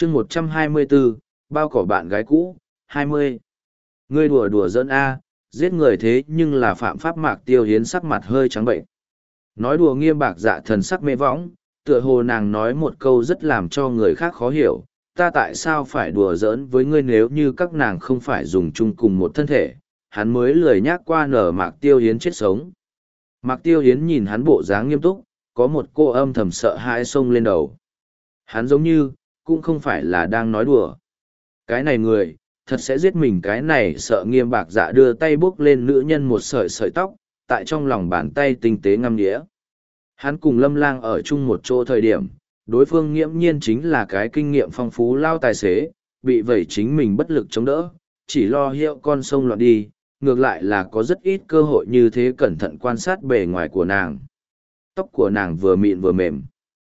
chương 124, bao cỏ bạn gái cũ, 20. Ngươi đùa đùa giỡn A, giết người thế nhưng là phạm pháp. Mạc Tiêu Hiến sắc mặt hơi trắng bệnh. Nói đùa Nghiêm Bạc Dạ thần sắc mê võng, tựa hồ nàng nói một câu rất làm cho người khác khó hiểu. Ta tại sao phải đùa giỡn với ngươi nếu như các nàng không phải dùng chung cùng một thân thể, hắn mới lười nhác qua nở Mạc Tiêu Hiến chết sống. Mạc Tiêu Hiến nhìn hắn bộ dáng nghiêm túc, có một cô âm thầm sợ hãi xông lên đầu. Hắn giống như, cũng không phải là đang nói đùa. Cái này người, thật sẽ giết mình. Cái này sợ Nghiêm Bạc Dạ đưa tay bốc lên nữ nhân một sợi sợi tóc, tại trong lòng bàn tay tinh tế ngăm đĩa. Hắn cùng Lâm Lang ở chung một chỗ thời điểm, đối phương nghiễm nhiên chính là cái kinh nghiệm phong phú lao tài xế, bị vẩy chính mình bất lực chống đỡ, chỉ lo hiệu con sông loạn đi, ngược lại là có rất ít cơ hội như thế cẩn thận quan sát bề ngoài của nàng. Tóc của nàng vừa mịn vừa mềm.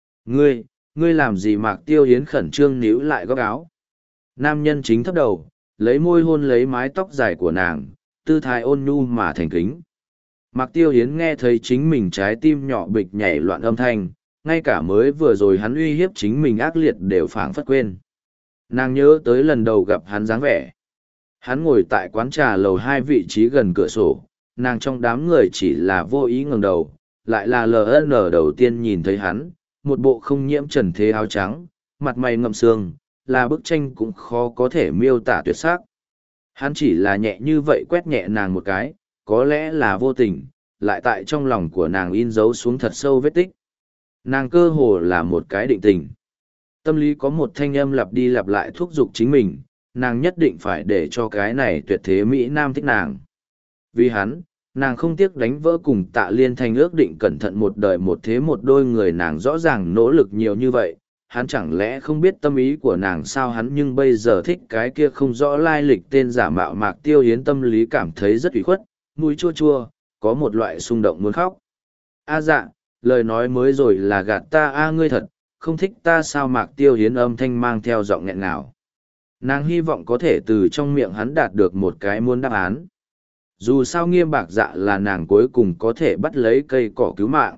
Ngươi làm gì? Mạc Tiêu Hiến khẩn trương níu lại góc áo. Nam nhân chính thấp đầu, lấy môi hôn lấy mái tóc dài của nàng, tư thái ôn nhu mà thành kính. Mạc Tiêu Hiến nghe thấy chính mình trái tim nhỏ bịch nhảy loạn âm thanh, ngay cả mới vừa rồi hắn uy hiếp chính mình ác liệt đều phảng phất quên. Nàng nhớ tới lần đầu gặp hắn dáng vẻ. Hắn ngồi tại quán trà lầu 2 vị trí gần cửa sổ, nàng trong đám người chỉ là vô ý ngẩng đầu, lại là LN đầu tiên nhìn thấy hắn, một bộ không nhiễm trần thế áo trắng, mặt mày ngậm sương, là bức tranh cũng khó có thể miêu tả tuyệt sắc. Hắn chỉ là nhẹ như vậy quét nhẹ nàng một cái, có lẽ là vô tình, lại tại trong lòng của nàng in dấu xuống thật sâu vết tích. Nàng cơ hồ là một cái định tình. Tâm lý có một thanh âm lặp đi lặp lại thúc giục chính mình, nàng nhất định phải để cho cái này tuyệt thế Mỹ Nam thích nàng. Vì hắn, nàng không tiếc đánh vỡ cùng Tạ Liên Thanh ước định cẩn thận một đời một thế một đôi người. Nàng rõ ràng nỗ lực nhiều như vậy, hắn chẳng lẽ không biết tâm ý của nàng sao? Hắn nhưng bây giờ thích cái kia không rõ lai lịch tên giả mạo. Mạc Tiêu Hiến tâm lý cảm thấy rất ủy khuất, mũi chua chua, có một loại xung động muốn khóc. A dạ, lời nói mới rồi là gạt ta. A ngươi thật, không thích ta sao? Mạc Tiêu Hiến âm thanh mang theo giọng nghẹn ngào. Nàng hy vọng có thể từ trong miệng hắn đạt được một cái muốn đáp án. Dù sao Nghiêm Bạc Dạ là nàng cuối cùng có thể bắt lấy cây cỏ cứu mạng.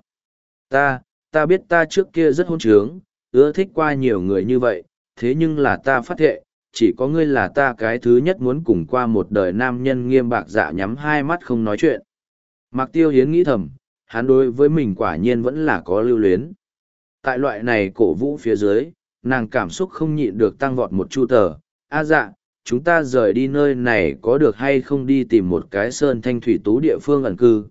Ta biết ta trước kia rất hôn trướng, ưa thích qua nhiều người như vậy, thế nhưng là ta phát thệ, chỉ có ngươi là ta cái thứ nhất muốn cùng qua một đời nam nhân. Nghiêm Bạc Dạ nhắm hai mắt không nói chuyện. Mạc Tiêu Hiến nghĩ thầm, hắn đối với mình quả nhiên vẫn là có lưu luyến. Tại loại này cổ vũ phía dưới, nàng cảm xúc không nhịn được tăng vọt một chu tờ. A dạ, chúng ta rời đi nơi này có được hay không, đi tìm một cái sơn thanh thủy tú địa phương ẩn cư,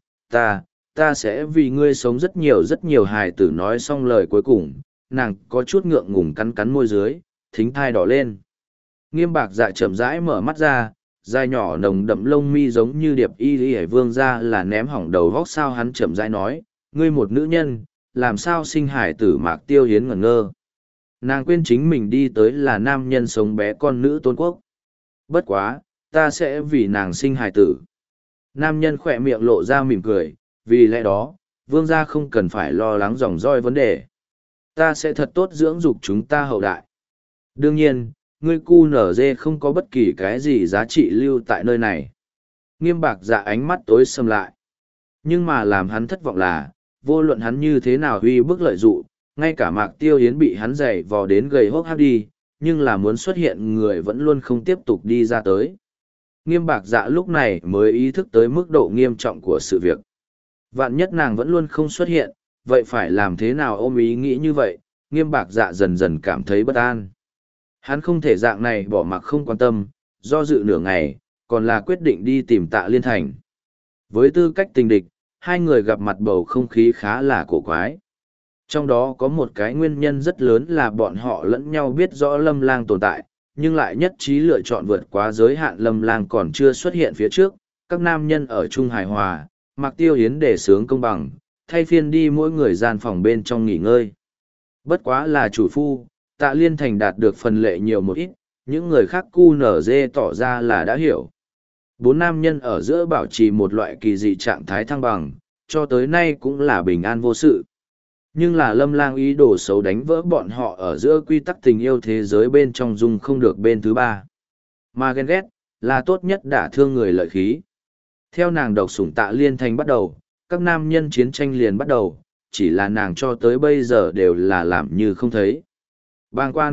ta sẽ vì ngươi sống rất nhiều. Hài tử nói xong lời cuối cùng, nàng có chút ngượng ngùng cắn cắn môi dưới, thính thai đỏ lên. Nghiêm Bạc Dạ chậm rãi mở mắt ra, dài nhỏ nồng đậm lông mi giống như điệp y hải vương ra là ném hỏng đầu vóc sao? Hắn chậm rãi nói, ngươi một nữ nhân, làm sao sinh hải tử? Mạc Tiêu Hiến ngẩn ngơ. Nàng quên chính mình đi tới là nam nhân sống bé con nữ tôn quốc. Bất quá, ta sẽ vì nàng sinh hài tử. Nam nhân khỏe miệng lộ ra mỉm cười, vì lẽ đó, vương gia không cần phải lo lắng dòng roi vấn đề. Ta sẽ thật tốt dưỡng dục chúng ta hậu đại. Đương nhiên, ngươi cu nở dê không có bất kỳ cái gì giá trị lưu tại nơi này. Nghiêm Bạc Dạ ánh mắt tối sầm lại. Nhưng mà làm hắn thất vọng là, vô luận hắn như thế nào huy bức lợi dụ, ngay cả Mạc Tiêu Hiến bị hắn giày vò đến gầy hốc hác đi, nhưng là muốn xuất hiện người vẫn luôn không tiếp tục đi ra tới. Nghiêm Bạc Dạ lúc này mới ý thức tới mức độ nghiêm trọng của sự việc. Vạn nhất nàng vẫn luôn không xuất hiện, vậy phải làm thế nào? Ôm ý nghĩ như vậy, Nghiêm Bạc Dạ dần dần cảm thấy bất an. Hắn không thể dạng này bỏ mặc không quan tâm, do dự nửa ngày, còn là quyết định đi tìm Tạ Liên Thành. Với tư cách tình địch, hai người gặp mặt bầu không khí khá là cổ quái. Trong đó có một cái nguyên nhân rất lớn là bọn họ lẫn nhau biết rõ Lâm Lang tồn tại, nhưng lại nhất trí lựa chọn vượt quá giới hạn. Lâm Lang còn chưa xuất hiện phía trước, các nam nhân ở chung hài hòa, Mạc Tiêu Hiến để sướng công bằng, thay phiên đi mỗi người gian phòng bên trong nghỉ ngơi. Bất quá là chủ phu, Tạ Liên Thành đạt được phần lệ nhiều một ít, những người khác cu nở dê tỏ ra là đã hiểu. Bốn nam nhân ở giữa bảo trì một loại kỳ dị trạng thái thăng bằng, cho tới nay cũng là bình an vô sự. Nhưng là Lâm Lang ý đồ xấu đánh vỡ bọn họ ở giữa quy tắc tình yêu thế giới bên trong, dung không được bên thứ ba. Mà ghen ghét, là tốt nhất đả thương người lợi khí. Theo nàng độc sủng Tạ Liên Thành bắt đầu, các nam nhân chiến tranh liền bắt đầu, chỉ là nàng cho tới bây giờ đều là làm như không thấy. Bàng quan,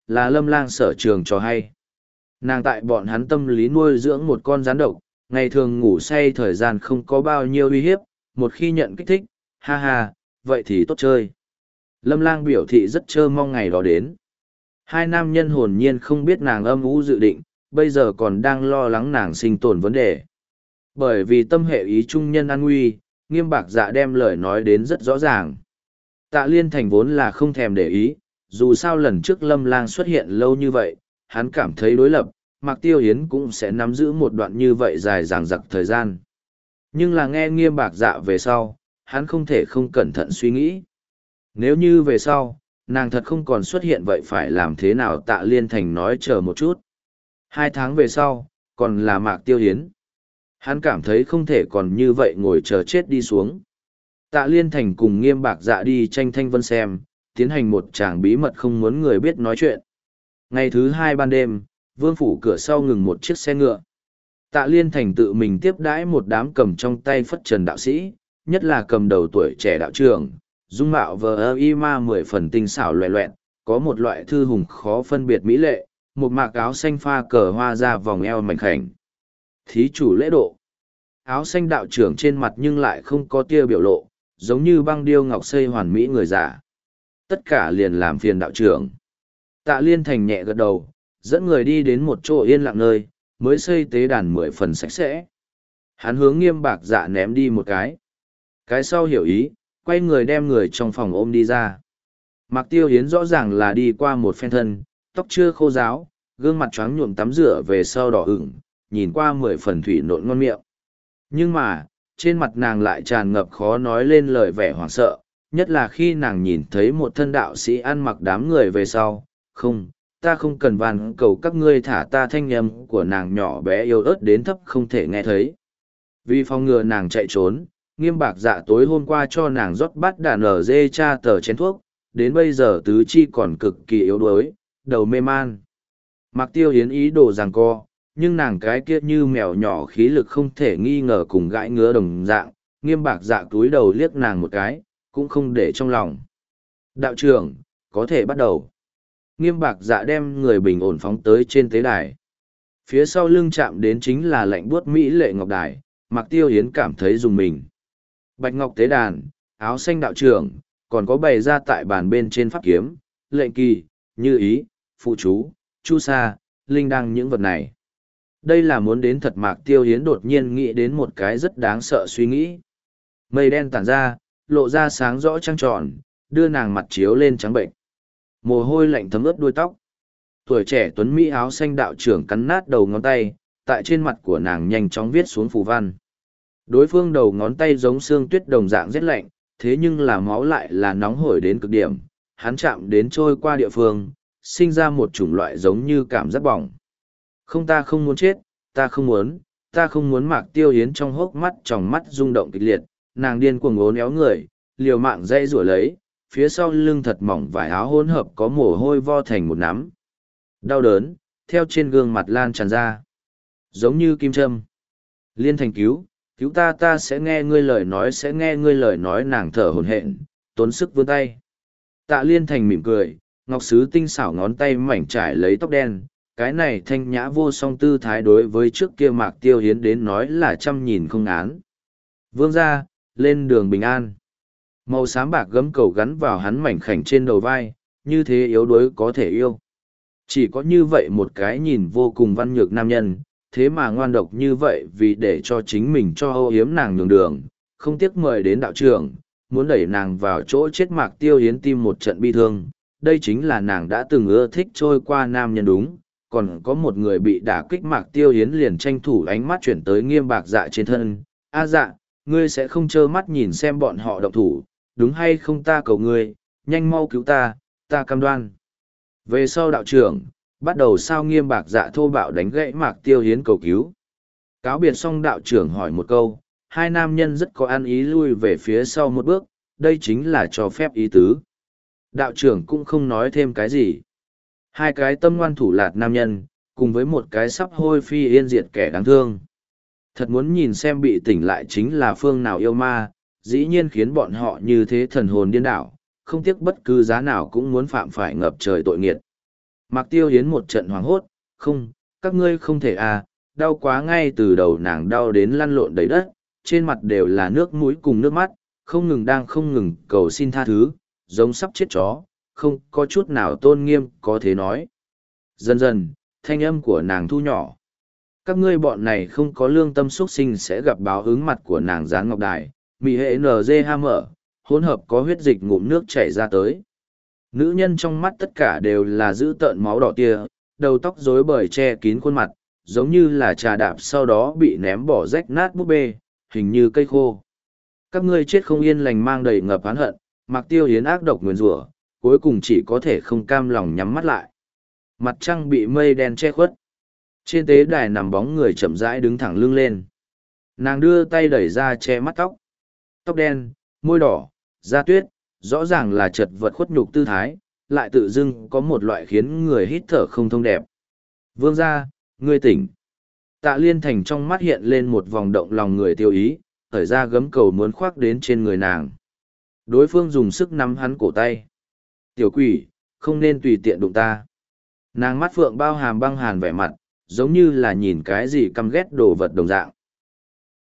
là Lâm Lang sở trường cho hay. Nàng tại bọn hắn tâm lý nuôi dưỡng một con rắn độc, ngày thường ngủ say thời gian không có bao nhiêu uy hiếp, một khi nhận kích thích, ha ha, vậy thì tốt chơi. Lâm Lang biểu thị rất trơ mong ngày đó đến. Hai nam nhân hồn nhiên không biết nàng âm u dự định, bây giờ còn đang lo lắng nàng sinh tồn vấn đề. Bởi vì tâm hệ ý trung nhân an nguy, Nghiêm Bạc Dạ đem lời nói đến rất rõ ràng. Tạ Liên Thành vốn là không thèm để ý, dù sao lần trước Lâm Lang xuất hiện lâu như vậy, hắn cảm thấy đối lập, Mạc Tiêu Hiến cũng sẽ nắm giữ một đoạn như vậy dài dằng dặc thời gian. Nhưng là nghe Nghiêm Bạc Dạ về sau, hắn không thể không cẩn thận suy nghĩ. Nếu như về sau, nàng thật không còn xuất hiện vậy phải làm thế nào? Tạ Liên Thành nói chờ một chút. 2 tháng về sau, còn là Mạc Tiêu Hiến. Hắn cảm thấy không thể còn như vậy ngồi chờ chết đi xuống. Tạ Liên Thành cùng Nghiêm Bạc Dạ đi tranh Thanh Vân xem, tiến hành một tràng bí mật không muốn người biết nói chuyện. Ngày thứ 2 ban đêm, vương phủ cửa sau ngừng một chiếc xe ngựa. Tạ Liên Thành tự mình tiếp đãi một đám cầm trong tay phất trần đạo sĩ, nhất là cầm đầu tuổi trẻ đạo trưởng, dung mạo vờ y ma 10 phần tinh xảo loẹ loẹn, có một loại thư hùng khó phân biệt mỹ lệ, một mạc áo xanh pha cờ hoa ra vòng eo mảnh khảnh. Thí chủ lễ độ. Áo xanh đạo trưởng trên mặt nhưng lại không có tia biểu lộ, giống như băng điêu ngọc xây hoàn mỹ người giả. Tất cả liền làm phiền đạo trưởng. Tạ Liên Thành nhẹ gật đầu, dẫn người đi đến một chỗ yên lặng nơi, mới xây tế đàn 10 phần sạch sẽ. Hắn hướng Nghiêm Bạc Dạ ném đi một cái. Cái sau hiểu ý, quay người đem người trong phòng ôm đi ra. Mạc Tiêu Hiến rõ ràng là đi qua một phen thân, tóc chưa khô ráo, gương mặt choáng nhuộm tắm rửa về sau đỏ ửng, nhìn qua 10 phần thủy nộn ngon miệng. Nhưng mà, trên mặt nàng lại tràn ngập khó nói lên lời vẻ hoảng sợ, nhất là khi nàng nhìn thấy một thân đạo sĩ ăn mặc đám người về sau. Không, ta không cần van cầu các ngươi thả ta, thanh âm của nàng nhỏ bé yếu ớt đến thấp không thể nghe thấy. Vì phòng ngừa nàng chạy trốn, Nghiêm Bạc Dạ tối hôm qua cho nàng rót bát đàn ở dê cha tờ chén thuốc, đến bây giờ tứ chi còn cực kỳ yếu đuối, đầu mê man. Mạc Tiêu Hiến ý đồ giằng co, nhưng nàng cái kia như mèo nhỏ khí lực không thể nghi ngờ cùng gãi ngứa đồng dạng, Nghiêm Bạc Dạ cúi đầu liếc nàng một cái, cũng không để trong lòng. Đạo trưởng, có thể bắt đầu. Nghiêm Bạc Dạ đem người bình ổn phóng tới trên tế đài. Phía sau lưng chạm đến chính là lạnh buốt mỹ lệ ngọc đài, Mạc Tiêu Hiến cảm thấy dùng mình. Bạch ngọc tế đàn, áo xanh đạo trưởng, còn có bày ra tại bàn bên trên pháp kiếm, lệnh kỳ, như ý, phụ chú, chu sa, linh đăng những vật này. Đây là muốn đến thật. Mạc Tiêu Hiến đột nhiên nghĩ đến một cái rất đáng sợ suy nghĩ. Mây đen tản ra, lộ ra sáng rõ trăng tròn, đưa nàng mặt chiếu lên trắng bệnh. Mồ hôi lạnh thấm ướt đuôi tóc. Tuổi trẻ tuấn mỹ áo xanh đạo trưởng cắn nát đầu ngón tay, tại trên mặt của nàng nhanh chóng viết xuống phù văn. Đối phương đầu ngón tay giống xương tuyết đồng dạng rét lạnh, thế nhưng là máu lại là nóng hổi đến cực điểm. Hắn chạm đến trôi qua địa phương, sinh ra một chủng loại giống như cảm giác bỏng. Không, ta không muốn chết, ta không muốn. Mạc Tiêu Hiến trong hốc mắt tròng mắt rung động kịch liệt, nàng điên cuồng ốn éo người, liều mạng dây rủa lấy, phía sau lưng thật mỏng vải áo hỗn hợp có mồ hôi vo thành một nắm. Đau đớn, theo trên gương mặt lan tràn ra. Giống như kim châm. Liên Thành cứu ta, ta sẽ nghe ngươi lời nói, nàng thở hổn hển, tốn sức vươn tay. Tạ Liên Thành mỉm cười, ngọc sứ tinh xảo ngón tay mảnh trải lấy tóc đen, cái này thanh nhã vô song tư thái đối với trước kia Mạc Tiêu Hiến đến nói là trăm nhìn không án. Vương gia, lên đường bình an. Màu xám bạc gấm cầu gắn vào hắn mảnh khảnh trên đầu vai, như thế yếu đuối có thể yêu. Chỉ có như vậy một cái nhìn vô cùng văn nhược nam nhân, thế mà ngoan độc như vậy vì để cho chính mình cho âu yếm nàng nhường đường, không tiếc mời đến đạo trưởng, muốn đẩy nàng vào chỗ chết. Mạc Tiêu Hiến tim một trận bi thương, đây chính là nàng đã từng ưa thích trôi qua nam nhân đúng, còn có một người bị đả kích. Mạc Tiêu Hiến liền tranh thủ ánh mắt chuyển tới Nghiêm Bạc Dạ trên thân. A Dạ, ngươi sẽ không trơ mắt nhìn xem bọn họ động thủ, đúng hay không? Ta cầu ngươi, nhanh mau cứu ta, ta cam đoan. Về sau đạo trưởng, bắt đầu sao? Nghiêm Bạc Dạ thô bạo đánh gãy Mạc Tiêu Hiến cầu cứu. Cáo biệt xong đạo trưởng hỏi một câu, hai nam nhân rất có ăn ý lui về phía sau một bước, đây chính là cho phép ý tứ. Đạo trưởng cũng không nói thêm cái gì. Hai cái tâm ngoan thủ lạt nam nhân, cùng với một cái sắp hôi phi yên diệt kẻ đáng thương. Thật muốn nhìn xem bị tỉnh lại chính là phương nào yêu ma, dĩ nhiên khiến bọn họ như thế thần hồn điên đảo, không tiếc bất cứ giá nào cũng muốn phạm phải ngập trời tội nghiệt. Mạc Tiêu Hiến một trận hoảng hốt, không, các ngươi không thể à, đau quá, ngay từ đầu nàng đau đến lăn lộn đầy đất, trên mặt đều là nước mũi cùng nước mắt, không ngừng cầu xin tha thứ, giống sắp chết chó, không có chút nào tôn nghiêm có thể nói. Dần dần, thanh âm của nàng thu nhỏ. Các ngươi bọn này không có lương tâm xuất sinh sẽ gặp báo ứng mặt của nàng gián ngọc đài, mị hệ NG ham mở, hỗn hợp có huyết dịch ngụm nước chảy ra tới. Nữ nhân trong mắt tất cả đều là dữ tợn máu đỏ tia, đầu tóc rối bời che kín khuôn mặt, giống như là trà đạp sau đó bị ném bỏ rách nát búp bê, hình như cây khô. Các ngươi chết không yên lành mang đầy ngập oán hận, Mạc Tiêu Hiến ác độc nguyền rủa, cuối cùng chỉ có thể không cam lòng nhắm mắt lại. Mặt trăng bị mây đen che khuất. Trên tế đài nằm bóng người chậm rãi đứng thẳng lưng lên. Nàng đưa tay đẩy ra che mắt tóc. Tóc đen, môi đỏ, da tuyết, rõ ràng là chật vật khuất nhục tư thái, lại tự dưng có một loại khiến người hít thở không thông đẹp. Vương gia, ngươi tỉnh. Tạ Liên Thành trong mắt hiện lên một vòng động lòng người tiêu ý, thở ra gấm cầu muốn khoác đến trên người nàng. Đối phương dùng sức nắm hắn cổ tay. Tiểu quỷ, không nên tùy tiện đụng ta. Nàng mắt phượng bao hàm băng hàn vẻ mặt, giống như là nhìn cái gì căm ghét đồ vật đồng dạng.